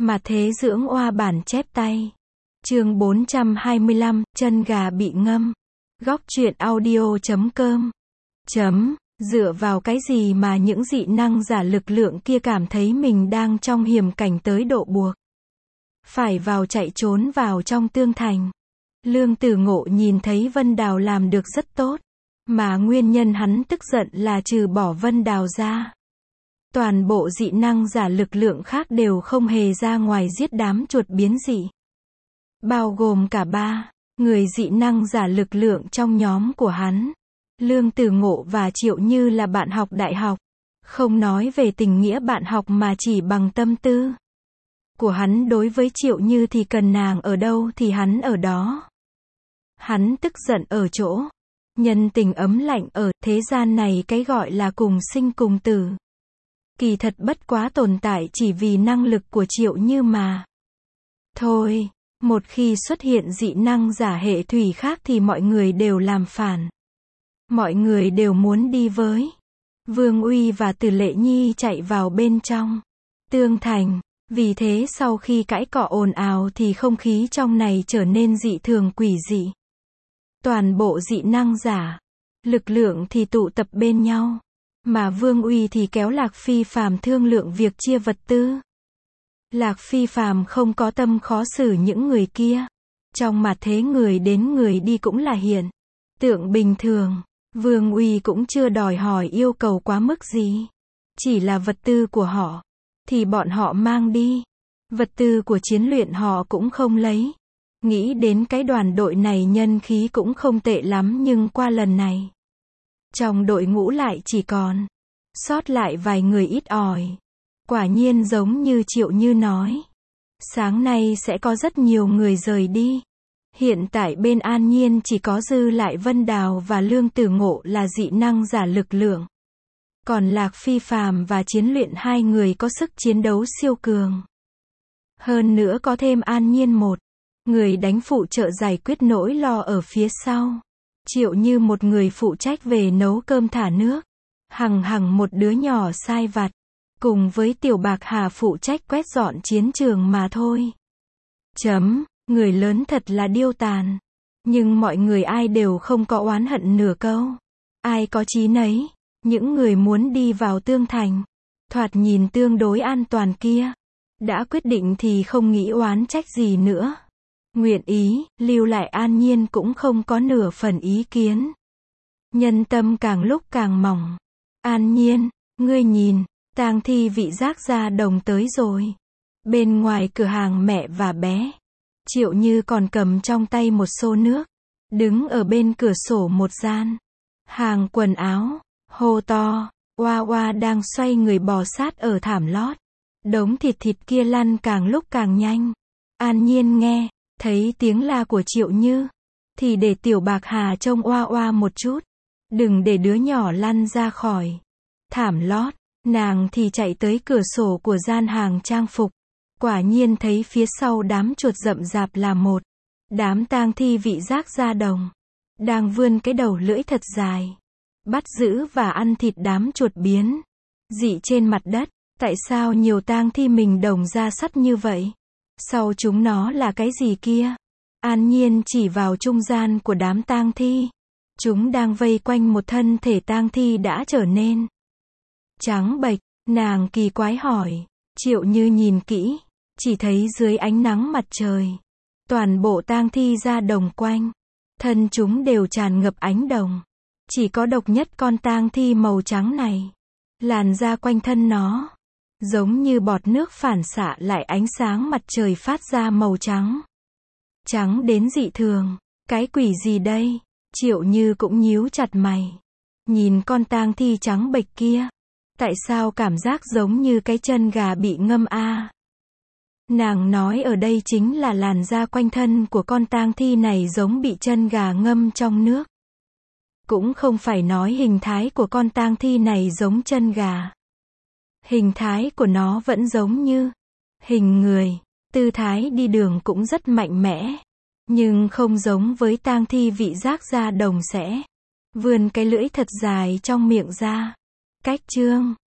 Mà thế dưỡng oa bản chép tay. Chương 425, chân gà bị ngâm. Góc truyện audio.com. Dựa vào cái gì mà những dị năng giả lực lượng kia cảm thấy mình đang trong hiểm cảnh tới độ buộc phải vào chạy trốn vào trong tương thành. Lương Tử Ngộ nhìn thấy Vân Đào làm được rất tốt, mà nguyên nhân hắn tức giận là trừ bỏ Vân Đào ra, toàn bộ dị năng giả lực lượng khác đều không hề ra ngoài giết đám chuột biến dị. Bao gồm cả 3 người dị năng giả lực lượng trong nhóm của hắn. Lương Tử Ngộ và Triệu Như là bạn học đại học. Không nói về tình nghĩa bạn học mà chỉ bằng tâm tư của hắn đối với Triệu Như thì cần nàng ở đâu thì hắn ở đó. Hắn tức giận ở chỗ nhân tình ấm lạnh ở thế gian này, cái gọi là cùng sinh cùng tử kỳ thật bất quá tồn tại chỉ vì năng lực của Triệu Như mà thôi. Một khi xuất hiện dị năng giả hệ thủy khác thì mọi người đều làm phản. Mọi người đều muốn đi với Vương Uy và Từ Lệ Nhi chạy vào bên trong tương thành. Vì thế sau khi cãi cọ ồn ào thì không khí trong này trở nên dị thường quỷ dị. Toàn bộ dị năng giả lực lượng thì tụ tập bên nhau, mà Vương Uy thì kéo Lạc Phi Phàm thương lượng việc chia vật tư. Lạc Phi Phàm không có tâm khó xử những người kia. Trong mặt thế người đến người đi cũng là hiện tượng bình thường. Vương Uy cũng chưa đòi hỏi yêu cầu quá mức gì. Chỉ là vật tư của họ thì bọn họ mang đi. Vật tư của chiến luyện họ cũng không lấy. Nghĩ đến cái đoàn đội này nhân khí cũng không tệ lắm, nhưng qua lần này trong đội ngũ lại chỉ còn sót lại vài người ít ỏi. Quả nhiên giống như Triệu Như nói, sáng nay sẽ có rất nhiều người rời đi. Hiện tại bên An Nhiên chỉ có dư lại Vân Đào và Lương Tử Ngộ là dị năng giả lực lượng. Còn Lạc Phi Phàm và Chiến Luyện hai người có sức chiến đấu siêu cường. Hơn nữa có thêm An Nhiên một người đánh phụ trợ giải quyết nỗi lo ở phía sau. Triệu Như một người phụ trách về nấu cơm thả nước. Hằng một đứa nhỏ sai vặt. Cùng với Tiểu Bạc Hà phụ trách quét dọn chiến trường mà thôi. Người lớn thật là điêu tàn. Nhưng mọi người ai đều không có oán hận nửa câu. Ai có chí nấy. Những người muốn đi vào tương thành, thoạt nhìn tương đối an toàn kia, đã quyết định thì không nghĩ oán trách gì nữa. Nguyện ý lưu lại An Nhiên cũng không có nửa phần ý kiến. Nhân tâm càng lúc càng mỏng. An Nhiên, ngươi nhìn, tang thi vị giác ra đồng tới rồi. Bên ngoài cửa hàng mẹ và bé, Triệu Như còn cầm trong tay một xô nước, đứng ở bên cửa sổ một gian hàng quần áo, hô to. Oa Oa đang xoay người bò sát ở thảm lót. Đống thịt kia lăn càng lúc càng nhanh. An Nhiên nghe thấy tiếng la của Triệu Như thì để Tiểu Bạc Hà trông Oa Oa một chút, đừng để đứa nhỏ lăn ra khỏi thảm lót. Nàng thì chạy tới cửa sổ của gian hàng trang phục. Quả nhiên thấy phía sau đám chuột rậm rạp là một đám tang thi vị giác da đồng, đang vươn cái đầu lưỡi thật dài, bắt giữ và ăn thịt đám chuột biến dị trên mặt đất. Tại sao nhiều tang thi mình đồng da sắt như vậy? Sau chúng nó là cái gì kia? An Nhiên chỉ vào trung gian của đám tang thi. Chúng đang vây quanh một thân thể tang thi đã trở nên trắng bệch. Nàng kỳ quái hỏi. Triệu Như nhìn kỹ, chỉ thấy dưới ánh nắng mặt trời, toàn bộ tang thi da đồng quanh thân chúng đều tràn ngập ánh đồng. Chỉ có độc nhất con tang thi màu trắng này, làn da quanh thân nó giống như bọt nước phản xạ lại ánh sáng mặt trời phát ra màu trắng. Trắng đến dị thường. Cái quỷ gì đây? Triệu Như cũng nhíu chặt mày. Nhìn con tang thi trắng bệch kia, tại sao cảm giác giống như cái chân gà bị ngâm a? Nàng nói ở đây chính là làn da quanh thân của con tang thi này giống bị chân gà ngâm trong nước. Cũng không phải nói hình thái của con tang thi này giống chân gà. Hình thái của nó vẫn giống như hình người. Tư thái đi đường cũng rất mạnh mẽ. Nhưng không giống với tang thi vị giác da đồng sẽ vươn cái lưỡi thật dài trong miệng ra. Cách trương